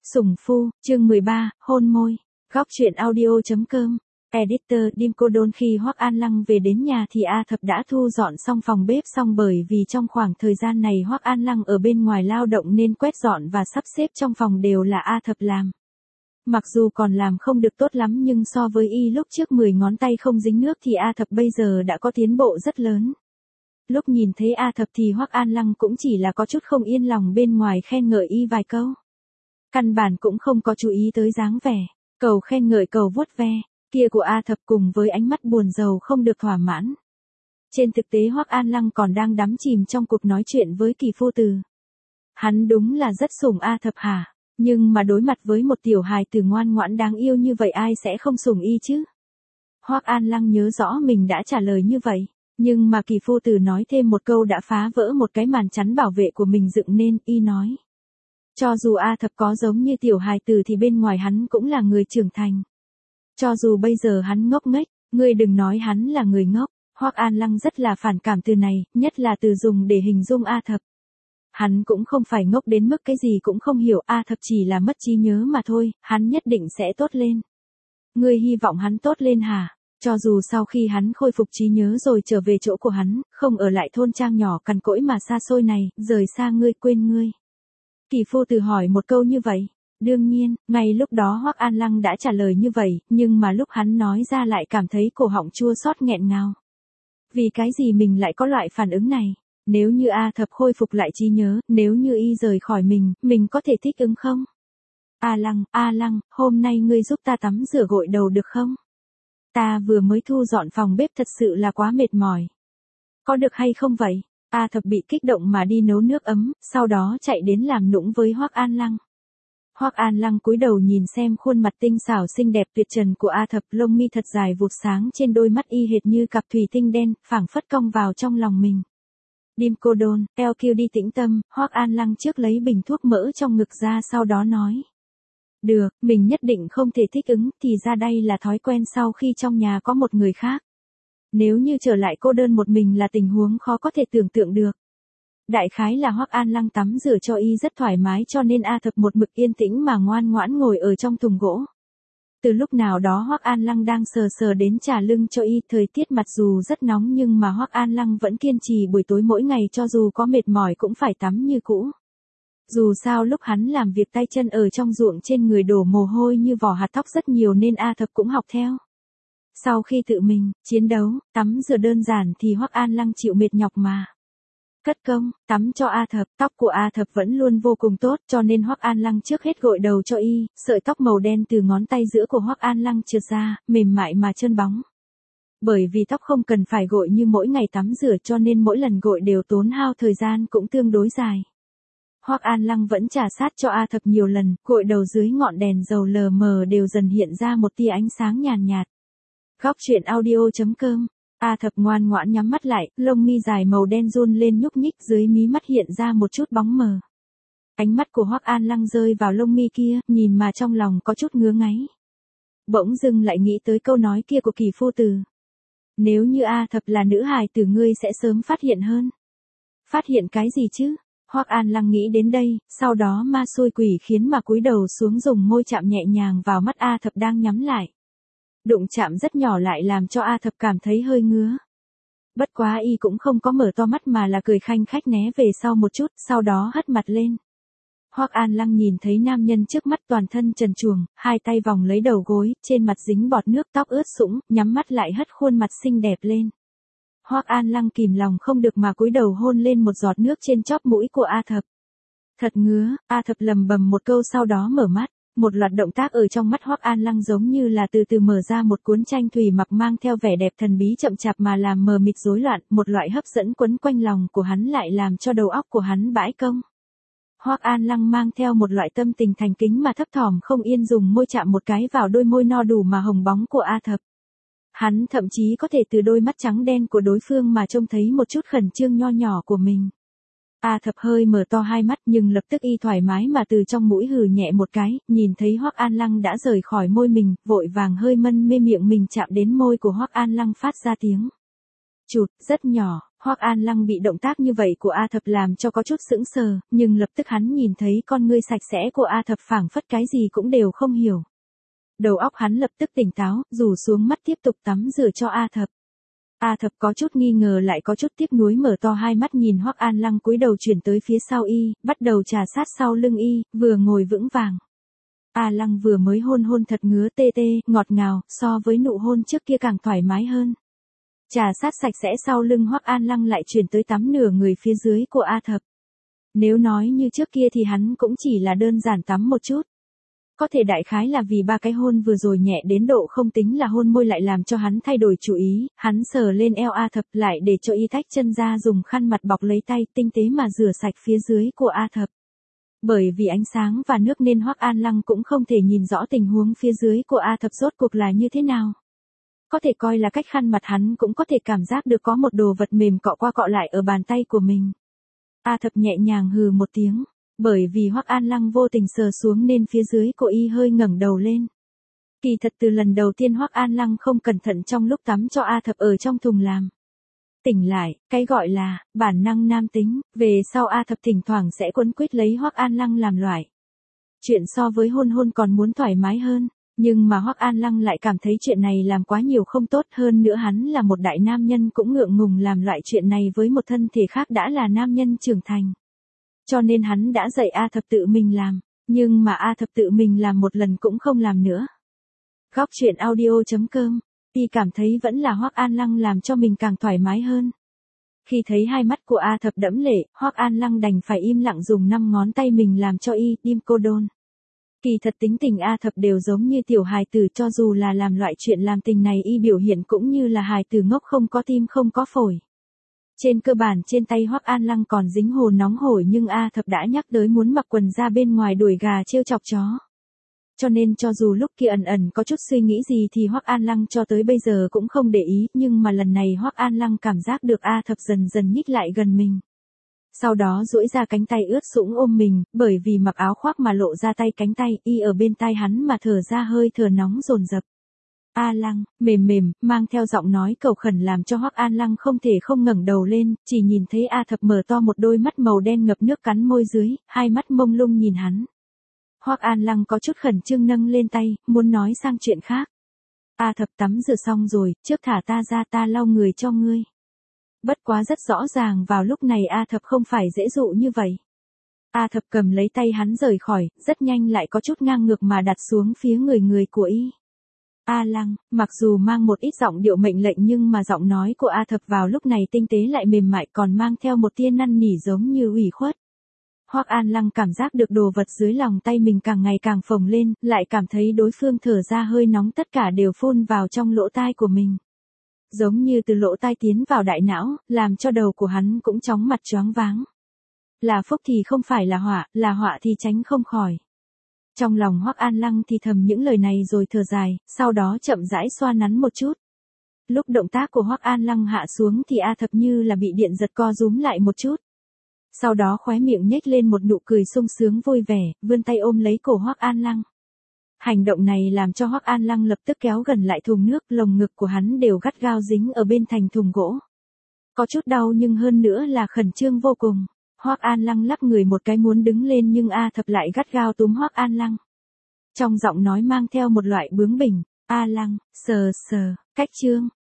Sủng phu, chương 13, hôn môi. Góc truyện audio.com. Editor Dim Cô Đôn. Khi Hoắc An Lăng về đến nhà thì A Thập đã thu dọn xong phòng bếp xong, bởi vì trong khoảng thời gian này Hoắc An Lăng ở bên ngoài lao động nên quét dọn và sắp xếp trong phòng đều là A Thập làm. Mặc dù còn làm không được tốt lắm nhưng so với y lúc trước 10 ngón tay không dính nước thì A Thập bây giờ đã có tiến bộ rất lớn. Lúc nhìn thấy A Thập thì Hoắc An Lăng cũng chỉ là có chút không yên lòng, bên ngoài khen ngợi y vài câu. Căn bản cũng không có chú ý tới dáng vẻ cầu khen ngợi cầu vuốt ve kia của A Thập cùng với ánh mắt buồn rầu không được thỏa mãn. Trên thực tế Hoắc An Lăng còn đang đắm chìm trong cuộc nói chuyện với Kỳ Phu Tử. Hắn đúng là rất sủng A Thập hả? Nhưng mà đối mặt với một tiểu hài tử ngoan ngoãn đáng yêu như vậy ai sẽ không sủng y chứ? Hoắc An Lăng nhớ rõ mình đã trả lời như vậy, nhưng mà Kỳ Phu Tử nói thêm một câu đã phá vỡ một cái màn chắn bảo vệ của mình dựng nên. Y nói, cho dù A Thập có giống như tiểu hài tử thì bên ngoài hắn cũng là người trưởng thành. Cho dù bây giờ hắn ngốc nghếch, ngươi đừng nói hắn là người ngốc. Hoắc An Lăng rất là phản cảm từ này, nhất là từ dùng để hình dung A Thập. Hắn cũng không phải ngốc đến mức cái gì cũng không hiểu, A Thập chỉ là mất trí nhớ mà thôi, hắn nhất định sẽ tốt lên. Ngươi hy vọng hắn tốt lên hả? Cho dù sau khi hắn khôi phục trí nhớ rồi trở về chỗ của hắn, không ở lại thôn trang nhỏ cằn cỗi mà xa xôi này, rời xa ngươi quên ngươi. Kỳ Phu Tử hỏi một câu như vậy. Đương nhiên, ngay lúc đó Hoắc An Lăng đã trả lời như vậy, nhưng mà lúc hắn nói ra lại cảm thấy cổ họng chua xót nghẹn ngào. Vì cái gì mình lại có loại phản ứng này? Nếu như A Thập khôi phục lại trí nhớ, nếu như y rời khỏi mình có thể thích ứng không? A Lăng, hôm nay ngươi giúp ta tắm rửa gội đầu được không? Ta vừa mới thu dọn phòng bếp thật sự là quá mệt mỏi. Có được hay không vậy? A Thập bị kích động mà đi nấu nước ấm, sau đó chạy đến làm nũng với Hoắc An Lăng. Hoắc An Lăng cúi đầu nhìn xem khuôn mặt tinh xảo xinh đẹp tuyệt trần của A Thập, lông mi thật dài vụt sáng trên đôi mắt y hệt như cặp thủy tinh đen, phảng phất cong vào trong lòng mình. Dim Cô Đôn, LQ đi tĩnh tâm. Hoắc An Lăng trước lấy bình thuốc mỡ trong ngực ra, sau đó nói. Được, mình nhất định không thể thích ứng, thì ra đây là thói quen sau khi trong nhà có một người khác. Nếu như trở lại cô đơn một mình là tình huống khó có thể tưởng tượng được. Đại khái là Hoắc An Lăng tắm rửa cho y rất thoải mái cho nên A Thập một mực yên tĩnh mà ngoan ngoãn ngồi ở trong thùng gỗ. Từ lúc nào đó Hoắc An Lăng đang sờ đến trà lưng cho y, thời tiết mặc dù rất nóng nhưng mà Hoắc An Lăng vẫn kiên trì buổi tối mỗi ngày cho dù có mệt mỏi cũng phải tắm như cũ. Dù sao lúc hắn làm việc tay chân ở trong ruộng trên người đổ mồ hôi như vỏ hạt thóc rất nhiều nên A Thập cũng học theo. Sau khi tự mình chiến đấu, tắm rửa đơn giản thì Hoắc An Lăng chịu mệt nhọc mà cất công tắm cho A Thập. Tóc của A Thập vẫn luôn vô cùng tốt cho nên Hoắc An Lăng trước hết gội đầu cho y, sợi tóc màu đen từ ngón tay giữa của Hoắc An Lăng trượt ra, mềm mại mà trơn bóng. Bởi vì tóc không cần phải gội như mỗi ngày tắm rửa cho nên mỗi lần gội đều tốn hao thời gian cũng tương đối dài. Hoắc An Lăng vẫn trà sát cho A Thập nhiều lần, gội đầu dưới ngọn đèn dầu lờ mờ đều dần hiện ra một tia ánh sáng nhàn nhạt. Góc truyện audio.com. A Thập ngoan ngoãn nhắm mắt lại, lông mi dài màu đen run lên nhúc nhích, dưới mí mắt hiện ra một chút bóng mờ. Ánh mắt của Hoắc An Lăng rơi vào lông mi kia, nhìn mà trong lòng có chút ngứa ngáy. Bỗng dưng lại nghĩ tới câu nói kia của Kỳ Phu Tử. Nếu như A Thập là nữ hài tử ngươi sẽ sớm phát hiện hơn. Phát hiện cái gì chứ? Hoắc An Lăng nghĩ đến đây, sau đó ma xui quỷ khiến mà cúi đầu xuống dùng môi chạm nhẹ nhàng vào mắt A Thập đang nhắm lại. Đụng chạm rất nhỏ lại làm cho A Thập cảm thấy hơi ngứa. Bất quá y cũng không có mở to mắt mà là cười khanh khách né về sau một chút, sau đó hất mặt lên. Hoắc An Lăng nhìn thấy nam nhân trước mắt toàn thân trần truồng, hai tay vòng lấy đầu gối, trên mặt dính bọt nước, tóc ướt sũng, nhắm mắt lại hất khuôn mặt xinh đẹp lên. Hoắc An Lăng kìm lòng không được mà cúi đầu hôn lên một giọt nước trên chóp mũi của A Thập. Thật ngứa, A Thập lầm bầm một câu sau đó mở mắt. Một loạt động tác ở trong mắt Hoắc An Lăng giống như là từ từ mở ra một cuốn tranh thủy mặc mang theo vẻ đẹp thần bí chậm chạp mà làm mờ mịt rối loạn, một loại hấp dẫn quấn quanh lòng của hắn lại làm cho đầu óc của hắn bãi công. Hoắc An Lăng mang theo một loại tâm tình thành kính mà thấp thỏm không yên dùng môi chạm một cái vào đôi môi no đủ mà hồng bóng của A Thập. Hắn thậm chí có thể từ đôi mắt trắng đen của đối phương mà trông thấy một chút khẩn trương nho nhỏ của mình. A Thập hơi mở to hai mắt nhưng lập tức y thoải mái mà từ trong mũi hừ nhẹ một cái, nhìn thấy Hoắc An Lăng đã rời khỏi môi mình, vội vàng hơi mân mê miệng mình chạm đến môi của Hoắc An Lăng phát ra tiếng chụt rất nhỏ. Hoắc An Lăng bị động tác như vậy của A Thập làm cho có chút sững sờ, nhưng lập tức hắn nhìn thấy con ngươi sạch sẽ của A Thập phảng phất cái gì cũng đều không hiểu. Đầu óc hắn lập tức tỉnh táo, rủ xuống mắt tiếp tục tắm rửa cho A Thập. A Thập có chút nghi ngờ lại có chút tiếc nuối mở to hai mắt nhìn Hoắc An Lăng cúi đầu chuyển tới phía sau y, bắt đầu trà sát sau lưng y, vừa ngồi vững vàng. A Lăng vừa mới hôn thật ngứa tê tê, ngọt ngào, so với nụ hôn trước kia càng thoải mái hơn. Trà sát sạch sẽ sau lưng Hoắc An Lăng lại chuyển tới tắm nửa người phía dưới của A Thập. Nếu nói như trước kia thì hắn cũng chỉ là đơn giản tắm một chút. Có thể đại khái là vì ba cái hôn vừa rồi nhẹ đến độ không tính là hôn môi lại làm cho hắn thay đổi chủ ý, hắn sờ lên eo A Thập lại để cho y tách chân ra dùng khăn mặt bọc lấy tay tinh tế mà rửa sạch phía dưới của A Thập. Bởi vì ánh sáng và nước nên Hoắc An Lăng cũng không thể nhìn rõ tình huống phía dưới của A Thập rốt cuộc là như thế nào. Có thể coi là cách khăn mặt hắn cũng có thể cảm giác được có một đồ vật mềm cọ qua cọ lại ở bàn tay của mình. A Thập nhẹ nhàng hừ một tiếng, bởi vì Hoắc An Lăng vô tình sờ xuống nên phía dưới của y hơi ngẩng đầu lên. Kỳ thật từ lần đầu tiên Hoắc An Lăng không cẩn thận trong lúc tắm cho A Thập ở trong thùng làm. Tỉnh lại, cái gọi là bản năng nam tính, về sau A Thập thỉnh thoảng sẽ quấn quýt lấy Hoắc An Lăng làm loại. Chuyện so với hôn còn muốn thoải mái hơn. Nhưng mà Hoắc An Lăng lại cảm thấy chuyện này làm quá nhiều không tốt, hơn nữa hắn là một đại nam nhân cũng ngượng ngùng làm loại chuyện này với một thân thể khác đã là nam nhân trưởng thành. Cho nên hắn đã dạy A Thập tự mình làm, nhưng mà A Thập tự mình làm một lần cũng không làm nữa. Góc truyện audio.com, y cảm thấy vẫn là Hoắc An Lăng làm cho mình càng thoải mái hơn. Khi thấy hai mắt của A Thập đẫm lệ, Hoắc An Lăng đành phải im lặng dùng 5 ngón tay mình làm cho y tim cô đôn. Kỳ thật tính tình A Thập đều giống như tiểu hài tử, cho dù là làm loại chuyện làm tình này y biểu hiện cũng như là hài tử ngốc không có tim không có phổi. Trên cơ bản trên tay Hoắc An Lăng còn dính hồ nóng hổi nhưng A Thập đã nhắc tới muốn mặc quần ra bên ngoài đuổi gà trêu chọc chó. Cho nên cho dù lúc kia ẩn có chút suy nghĩ gì thì Hoắc An Lăng cho tới bây giờ cũng không để ý, nhưng mà lần này Hoắc An Lăng cảm giác được A Thập dần dần nhích lại gần mình. Sau đó duỗi ra cánh tay ướt sũng ôm mình, bởi vì mặc áo khoác mà lộ ra tay cánh tay, y ở bên tai hắn mà thở ra hơi thở nóng dồn dập. A Lăng, mềm, mang theo giọng nói cầu khẩn làm cho Hoắc An Lăng không thể không ngẩng đầu lên, chỉ nhìn thấy A Thập mở to một đôi mắt màu đen ngập nước cắn môi dưới, hai mắt mông lung nhìn hắn. Hoắc An Lăng có chút khẩn trương nâng lên tay, muốn nói sang chuyện khác. A Thập tắm rửa xong rồi, trước thả ta ra ta lau người cho ngươi. Bất quá rất rõ ràng vào lúc này A Thập không phải dễ dụ như vậy. A Thập cầm lấy tay hắn rời khỏi, rất nhanh lại có chút ngang ngược mà đặt xuống phía người của y. A Lăng, mặc dù mang một ít giọng điệu mệnh lệnh nhưng mà giọng nói của A Thập vào lúc này tinh tế lại mềm mại còn mang theo một tia năn nỉ giống như ủy khuất. Hoắc An Lăng cảm giác được đồ vật dưới lòng tay mình càng ngày càng phồng lên, lại cảm thấy đối phương thở ra hơi nóng tất cả đều phun vào trong lỗ tai của mình. Giống như từ lỗ tai tiến vào đại não, làm cho đầu của hắn cũng chóng mặt choáng váng. Là phúc thì không phải là họa thì tránh không khỏi. Trong lòng Hoắc An Lăng thì thầm những lời này rồi thở dài, sau đó chậm rãi xoa nắn một chút. Lúc động tác của Hoắc An Lăng hạ xuống thì A Thập như là bị điện giật co rúm lại một chút. Sau đó khóe miệng nhếch lên một nụ cười sung sướng vui vẻ, vươn tay ôm lấy cổ Hoắc An Lăng. Hành động này làm cho Hoắc An Lăng lập tức kéo gần lại thùng nước, lồng ngực của hắn đều gắt gao dính ở bên thành thùng gỗ. Có chút đau nhưng hơn nữa là khẩn trương vô cùng. Hoắc An Lăng lắc người một cái muốn đứng lên nhưng A Thập lại gắt gao túm Hoắc An Lăng. Trong giọng nói mang theo một loại bướng bỉnh, A Lăng, sờ, cách chương.